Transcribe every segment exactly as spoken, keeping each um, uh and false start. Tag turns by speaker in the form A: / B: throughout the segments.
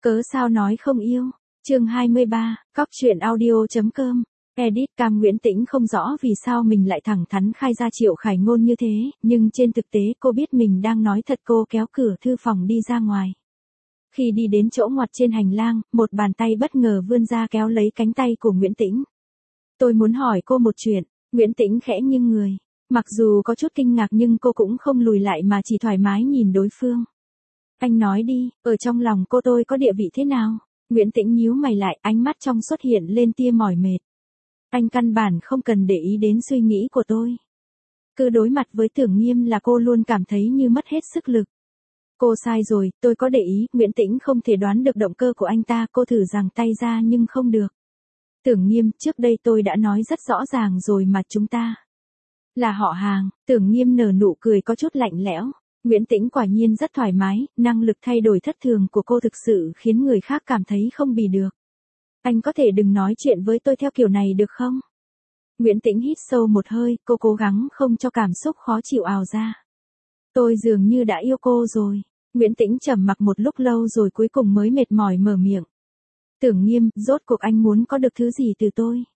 A: Cớ sao nói không yêu. Chương hai mươi ba, cóc truyện audio.com. Edit Cam Nguyễn Tĩnh không rõ vì sao mình lại thẳng thắn khai ra Triệu Khải Ngôn như thế, nhưng trên thực tế cô biết mình đang nói thật. Cô kéo cửa thư phòng đi ra ngoài. Khi đi đến chỗ ngoặt trên hành lang, một bàn tay bất ngờ vươn ra kéo lấy cánh tay của Nguyễn Tĩnh. Tôi muốn hỏi cô một chuyện. Nguyễn Tĩnh khẽ nghiêng người. Mặc dù có chút kinh ngạc nhưng cô cũng không lùi lại mà chỉ thoải mái nhìn đối phương. Anh nói đi, ở trong lòng cô tôi có địa vị thế nào? Nguyễn Tĩnh nhíu mày lại, ánh mắt trong xuất hiện lên tia mỏi mệt. Anh căn bản không cần để ý đến suy nghĩ của tôi. Cứ đối mặt với Tưởng Nghiêm là cô luôn cảm thấy như mất hết sức lực. Cô sai rồi, tôi có để ý. Nguyễn Tĩnh không thể đoán được động cơ của anh ta. Cô thử giằng tay ra nhưng không được. Tưởng Nghiêm, trước đây tôi đã nói rất rõ ràng rồi mà, chúng ta là họ hàng. Tưởng Nghiêm nở nụ cười có chút lạnh lẽo. Nguyễn Tĩnh quả nhiên rất thoải mái, năng lực thay đổi thất thường của cô thực sự khiến người khác cảm thấy không bì được. Anh có thể đừng nói chuyện với tôi theo kiểu này được không? Nguyễn Tĩnh hít sâu một hơi, cô cố gắng không cho cảm xúc khó chịu ào ra. Tôi dường như đã yêu cô rồi. Nguyễn Tĩnh trầm mặc một lúc lâu rồi cuối cùng mới mệt mỏi mở miệng. Tưởng Nghiêm, rốt cuộc anh muốn có được thứ gì từ tôi?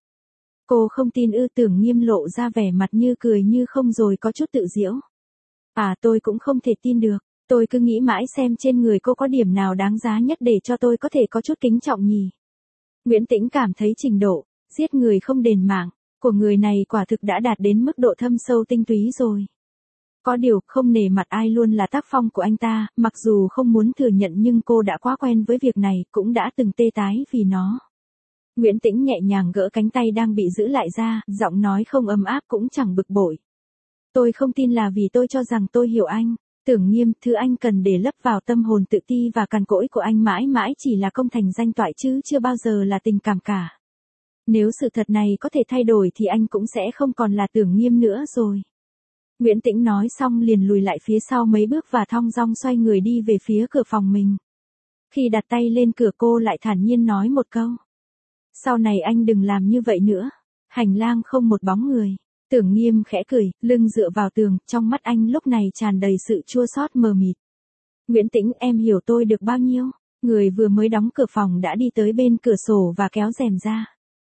A: Cô không tin ư? Tưởng Nghiêm lộ ra vẻ mặt như cười như không rồi có chút tự giễu. À, tôi cũng không thể tin được. Tôi cứ nghĩ mãi xem trên người cô có điểm nào đáng giá nhất để cho tôi có thể có chút kính trọng nhỉ. Nguyễn Tĩnh cảm thấy trình độ giết người không đền mạng của người này quả thực đã đạt đến mức độ thâm sâu tinh túy rồi. Có điều, không nể mặt ai luôn là tác phong của anh ta, mặc dù không muốn thừa nhận nhưng cô đã quá quen với việc này, cũng đã từng tê tái vì nó. Nguyễn Tĩnh nhẹ nhàng gỡ cánh tay đang bị giữ lại ra, giọng nói không ấm áp cũng chẳng bực bội. Tôi không tin là vì tôi cho rằng tôi hiểu anh. Tưởng Nghiêm, thứ anh cần để lấp vào tâm hồn tự ti và cằn cỗi của anh mãi mãi chỉ là công thành danh toại chứ chưa bao giờ là tình cảm cả. Nếu sự thật này có thể thay đổi thì anh cũng sẽ không còn là Tưởng Nghiêm nữa rồi. Nguyễn Tĩnh nói xong liền lùi lại phía sau mấy bước và thong dong xoay người đi về phía cửa phòng mình. Khi đặt tay lên cửa cô lại thản nhiên nói một câu. Sau này anh đừng làm như vậy nữa. Hành lang không một bóng người. Tưởng Nghiêm khẽ cười, lưng dựa vào tường, trong mắt anh lúc này tràn đầy sự chua xót mờ mịt. Nguyễn Tĩnh, em hiểu tôi được bao nhiêu? Người vừa mới đóng cửa phòng đã đi tới bên cửa sổ và kéo rèm ra.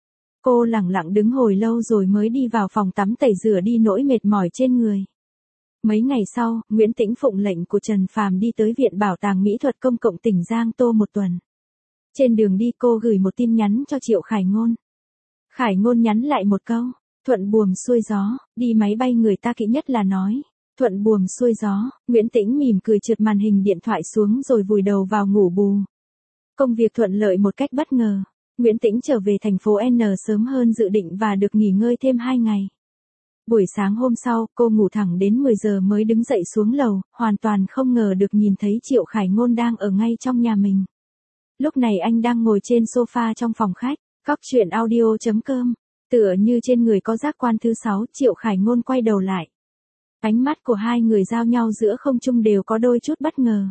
A: Cô lẳng lặng đứng hồi lâu rồi mới đi vào phòng tắm tẩy rửa đi nỗi mệt mỏi trên người. Mấy ngày sau, Nguyễn Tĩnh phụng lệnh của Trần Phàm đi tới Viện Bảo tàng Mỹ thuật Công cộng tỉnh Giang Tô một tuần. Trên đường đi cô gửi một tin nhắn cho Triệu Khải Ngôn. Khải Ngôn nhắn lại một câu. Thuận buồm xuôi gió, đi máy bay người ta kỹ nhất là nói. Thuận buồm xuôi gió, Nguyễn Tĩnh mỉm cười trượt màn hình điện thoại xuống rồi vùi đầu vào ngủ bù. Công việc thuận lợi một cách bất ngờ. Nguyễn Tĩnh trở về thành phố N sớm hơn dự định và được nghỉ ngơi thêm hai ngày. Buổi sáng hôm sau, cô ngủ thẳng đến mười giờ mới đứng dậy xuống lầu, hoàn toàn không ngờ được nhìn thấy Triệu Khải Ngôn đang ở ngay trong nhà mình. Lúc này anh đang ngồi trên sofa trong phòng khách. Cóc truyện audio.com. Tựa như trên người có giác quan thứ sáu, Triệu Khải Ngôn quay đầu lại. Ánh mắt của hai người giao nhau giữa không trung đều có đôi chút bất ngờ.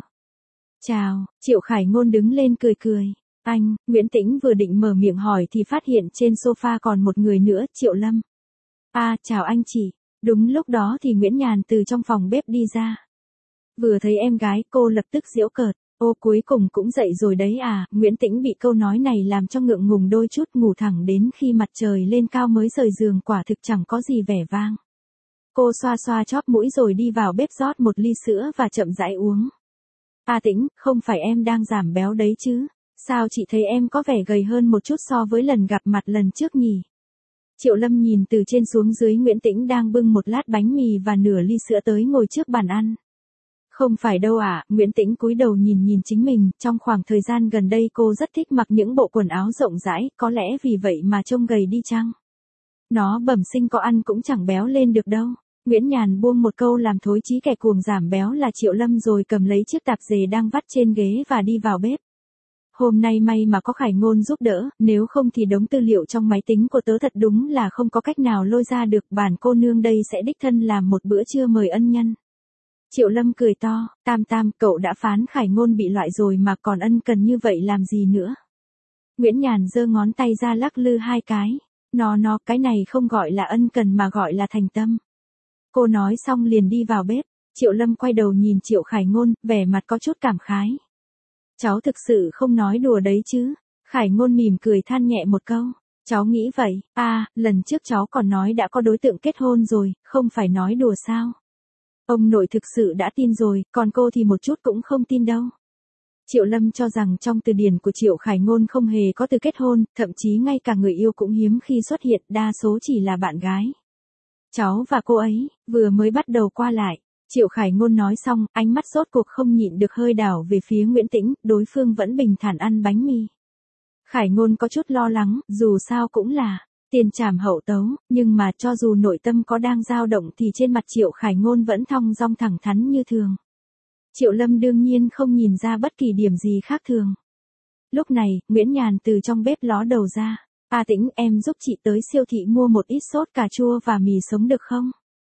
A: Chào, Triệu Khải Ngôn đứng lên cười cười. Anh, Nguyễn Tĩnh vừa định mở miệng hỏi thì phát hiện trên sofa còn một người nữa, Triệu Lâm. À, chào anh chị. Đúng lúc đó thì Nguyễn Nhàn từ trong phòng bếp đi ra. Vừa thấy em gái, cô lập tức giễu cợt. Ô, cuối cùng cũng dậy rồi đấy à? Nguyễn Tĩnh bị câu nói này làm cho ngượng ngùng đôi chút, ngủ thẳng đến khi mặt trời lên cao mới rời giường quả thực chẳng có gì vẻ vang. Cô xoa xoa chóp mũi rồi đi vào bếp rót một ly sữa và chậm rãi uống. À Tĩnh, không phải em đang giảm béo đấy chứ? Sao chị thấy em có vẻ gầy hơn một chút so với lần gặp mặt lần trước nhỉ? Triệu Lâm nhìn từ trên xuống dưới Nguyễn Tĩnh đang bưng một lát bánh mì và nửa ly sữa tới ngồi trước bàn ăn. Không phải đâu ạ, à, Nguyễn Tĩnh cúi đầu nhìn nhìn chính mình, trong khoảng thời gian gần đây cô rất thích mặc những bộ quần áo rộng rãi, có lẽ vì vậy mà trông gầy đi chăng? Nó bẩm sinh có ăn cũng chẳng béo lên được đâu. Nguyễn Nhàn buông một câu làm thối chí kẻ cuồng giảm béo là Triệu Lâm rồi cầm lấy chiếc tạp dề đang vắt trên ghế và đi vào bếp. Hôm nay may mà có Khải Ngôn giúp đỡ, nếu không thì đống tư liệu trong máy tính của tớ thật đúng là không có cách nào lôi ra được. Bản cô nương đây sẽ đích thân làm một bữa trưa mời ân nhân. Triệu Lâm cười to, Tam Tam, cậu đã phán Khải Ngôn bị loại rồi mà còn ân cần như vậy làm gì nữa. Nguyễn Nhàn giơ ngón tay ra lắc lư hai cái. Nó nó, cái này không gọi là ân cần mà gọi là thành tâm. Cô nói xong liền đi vào bếp. Triệu Lâm quay đầu nhìn Triệu Khải Ngôn, vẻ mặt có chút cảm khái. Cháu thực sự không nói đùa đấy chứ? Khải Ngôn mỉm cười than nhẹ một câu. Cháu nghĩ vậy, à, lần trước cháu còn nói đã có đối tượng kết hôn rồi, không phải nói đùa sao? Ông nội thực sự đã tin rồi, còn cô thì một chút cũng không tin đâu. Triệu Lâm cho rằng trong từ điển của Triệu Khải Ngôn không hề có từ kết hôn, thậm chí ngay cả người yêu cũng hiếm khi xuất hiện, đa số chỉ là bạn gái. Cháu và cô ấy, vừa mới bắt đầu qua lại. Triệu Khải Ngôn nói xong, ánh mắt rốt cuộc không nhịn được hơi đảo về phía Nguyễn Tĩnh, đối phương vẫn bình thản ăn bánh mì. Khải Ngôn có chút lo lắng, dù sao cũng là tiền trảm hậu tấu, nhưng mà cho dù nội tâm có đang dao động thì trên mặt Triệu Khải Ngôn vẫn thong dong thẳng thắn như thường. Triệu Lâm đương nhiên không nhìn ra bất kỳ điểm gì khác thường. Lúc này, Nguyễn Nhàn từ trong bếp ló đầu ra. A Tĩnh, em giúp chị tới siêu thị mua một ít sốt cà chua và mì sống được không?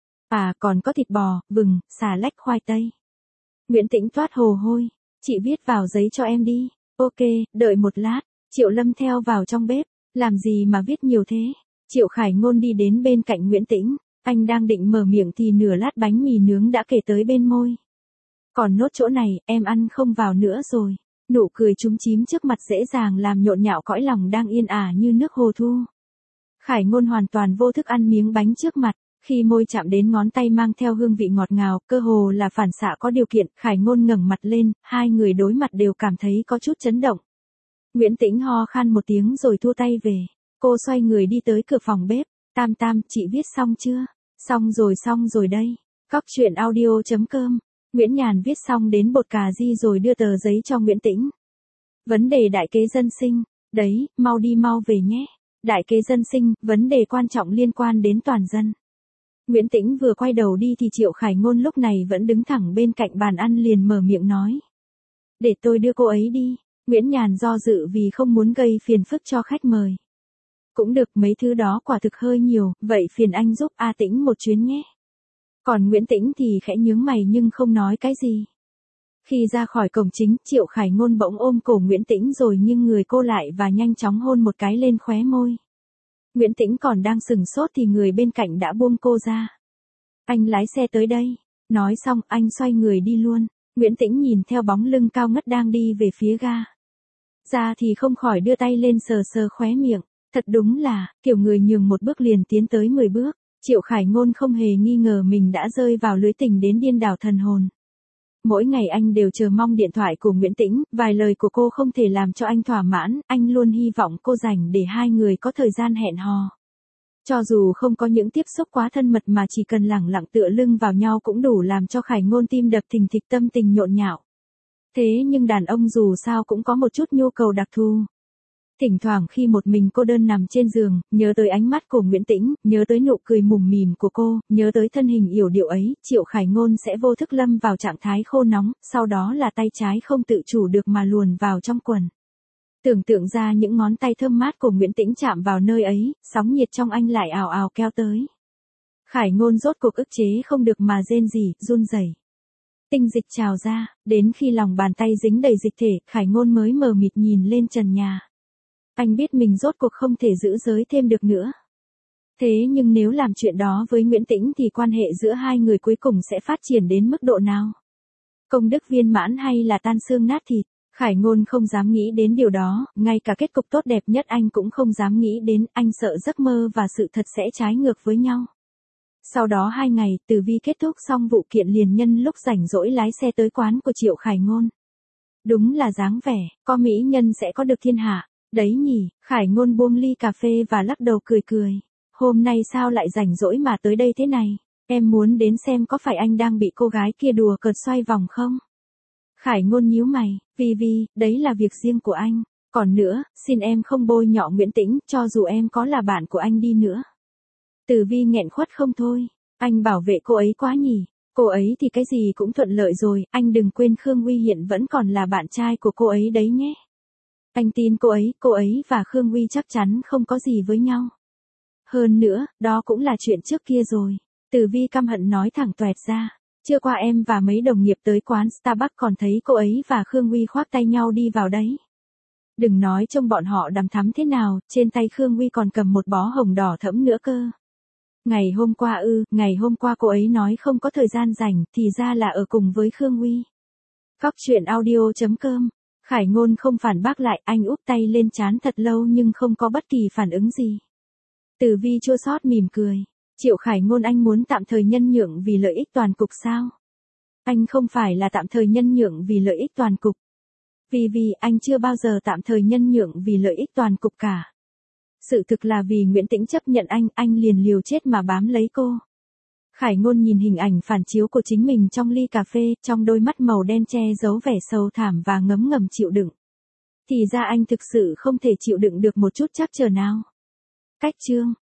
A: À, còn có thịt bò, vừng, xà lách, khoai tây. Nguyễn Tĩnh toát hồ hôi. Chị viết vào giấy cho em đi. Ok, đợi một lát. Triệu Lâm theo vào trong bếp. Làm gì mà viết nhiều thế? Triệu Khải Ngôn đi đến bên cạnh Nguyễn Tĩnh. Anh đang định mở miệng thì nửa lát bánh mì nướng đã kể tới bên môi. Còn nốt chỗ này, em ăn không vào nữa rồi. Nụ cười chúm chím trước mặt dễ dàng làm nhộn nhạo cõi lòng đang yên ả như nước hồ thu. Khải Ngôn hoàn toàn vô thức ăn miếng bánh trước mặt. Khi môi chạm đến ngón tay mang theo hương vị ngọt ngào, cơ hồ là phản xạ có điều kiện, Khải Ngôn ngẩng mặt lên, hai người đối mặt đều cảm thấy có chút chấn động. Nguyễn Tĩnh ho khan một tiếng rồi thua tay về. Cô xoay người đi tới cửa phòng bếp. Tam Tam, chị viết xong chưa? Xong rồi xong rồi đây. Cóc truyện audio chấm com. Nguyễn Nhàn viết xong đến bột cà ri rồi đưa tờ giấy cho Nguyễn Tĩnh. Vấn đề đại kế dân sinh. Đấy, mau đi mau về nhé. Đại kế dân sinh, vấn đề quan trọng liên quan đến toàn dân. Nguyễn Tĩnh vừa quay đầu đi thì Triệu Khải Ngôn lúc này vẫn đứng thẳng bên cạnh bàn ăn liền mở miệng nói. Để tôi đưa cô ấy đi. Nguyễn Nhàn do dự vì không muốn gây phiền phức cho khách mời. Cũng được, mấy thứ đó quả thực hơi nhiều, vậy phiền anh giúp A Tĩnh một chuyến nhé. Còn Nguyễn Tĩnh thì khẽ nhướng mày nhưng không nói cái gì. Khi ra khỏi cổng chính, Triệu Khải Ngôn bỗng ôm cổ Nguyễn Tĩnh rồi nghiêng người cô lại và nhanh chóng hôn một cái lên khóe môi. Nguyễn Tĩnh còn đang sừng sốt thì người bên cạnh đã buông cô ra. Anh lái xe tới đây. Nói xong anh xoay người đi luôn. Nguyễn Tĩnh nhìn theo bóng lưng cao ngất đang đi về phía ga. Ra thì không khỏi đưa tay lên sờ sờ khóe miệng. Thật đúng là, kiểu người nhường một bước liền tiến tới mười bước. Triệu Khải Ngôn không hề nghi ngờ mình đã rơi vào lưới tình đến điên đảo thần hồn. Mỗi ngày anh đều chờ mong điện thoại của Nguyễn Tĩnh, vài lời của cô không thể làm cho anh thỏa mãn, anh luôn hy vọng cô dành để hai người có thời gian hẹn hò. Cho dù không có những tiếp xúc quá thân mật mà chỉ cần lẳng lặng tựa lưng vào nhau cũng đủ làm cho Khải Ngôn tim đập thình thịch tâm tình nhộn nhạo. Thế nhưng đàn ông dù sao cũng có một chút nhu cầu đặc thù. Thỉnh thoảng khi một mình cô đơn nằm trên giường, nhớ tới ánh mắt của Nguyễn Tĩnh, nhớ tới nụ cười mùm mỉm của cô, nhớ tới thân hình yểu điệu ấy, Triệu Khải Ngôn sẽ vô thức lâm vào trạng thái khô nóng, sau đó là tay trái không tự chủ được mà luồn vào trong quần. Tưởng tượng ra những ngón tay thơm mát của Nguyễn Tĩnh chạm vào nơi ấy, sóng nhiệt trong anh lại ào ào kéo tới. Khải Ngôn rốt cuộc ức chế không được mà rên rỉ, run rẩy. Tinh dịch trào ra, đến khi lòng bàn tay dính đầy dịch thể, Khải Ngôn mới mờ mịt nhìn lên trần nhà. Anh biết mình rốt cuộc không thể giữ giới thêm được nữa. Thế nhưng nếu làm chuyện đó với Nguyễn Tĩnh thì quan hệ giữa hai người cuối cùng sẽ phát triển đến mức độ nào? Công đức viên mãn hay là tan xương nát thịt? Khải Ngôn không dám nghĩ đến điều đó, ngay cả kết cục tốt đẹp nhất anh cũng không dám nghĩ đến, anh sợ giấc mơ và sự thật sẽ trái ngược với nhau. Sau đó hai ngày, Tử Vi kết thúc xong vụ kiện liền nhân lúc rảnh rỗi lái xe tới quán của Triệu Khải Ngôn. Đúng là dáng vẻ, có mỹ nhân sẽ có được thiên hạ. Đấy nhỉ, Khải Ngôn buông ly cà phê và lắc đầu cười cười. Hôm nay sao lại rảnh rỗi mà tới đây thế này? Em muốn đến xem có phải anh đang bị cô gái kia đùa cợt xoay vòng không? Khải Ngôn nhíu mày, Vi Vi, đấy là việc riêng của anh. Còn nữa, xin em không bôi nhọ Nguyễn Tĩnh, cho dù em có là bạn của anh đi nữa. Tử Vi nghẹn khuất không thôi. Anh bảo vệ cô ấy quá nhỉ. Cô ấy thì cái gì cũng thuận lợi rồi, anh đừng quên Khương Uy hiện vẫn còn là bạn trai của cô ấy đấy nhé. Anh tin cô ấy, cô ấy và Khương Uy chắc chắn không có gì với nhau. Hơn nữa, đó cũng là chuyện trước kia rồi. Tử Vi căm hận nói thẳng toẹt ra. Trưa qua em và mấy đồng nghiệp tới quán Starbucks còn thấy cô ấy và Khương Uy khoác tay nhau đi vào đấy. Đừng nói trông bọn họ đằm thắm thế nào, trên tay Khương Uy còn cầm một bó hồng đỏ thẫm nữa cơ. Ngày hôm qua ư, ngày hôm qua cô ấy nói không có thời gian rảnh, thì ra là ở cùng với Khương Uy. Cóc truyện audio chấm com Khải Ngôn không phản bác lại, anh úp tay lên trán thật lâu nhưng không có bất kỳ phản ứng gì. Tử Vi chua xót mỉm cười. Triệu Khải Ngôn, anh muốn tạm thời nhân nhượng vì lợi ích toàn cục sao? Anh không phải là tạm thời nhân nhượng vì lợi ích toàn cục. Vì vì anh chưa bao giờ tạm thời nhân nhượng vì lợi ích toàn cục cả. Sự thực là vì Nguyễn Tĩnh chấp nhận anh, anh liền liều chết mà bám lấy cô. Khải Ngôn nhìn hình ảnh phản chiếu của chính mình trong ly cà phê, trong đôi mắt màu đen che giấu vẻ sầu thảm và ngấm ngầm chịu đựng. Thì ra anh thực sự không thể chịu đựng được một chút trắc trở nào. Cách chương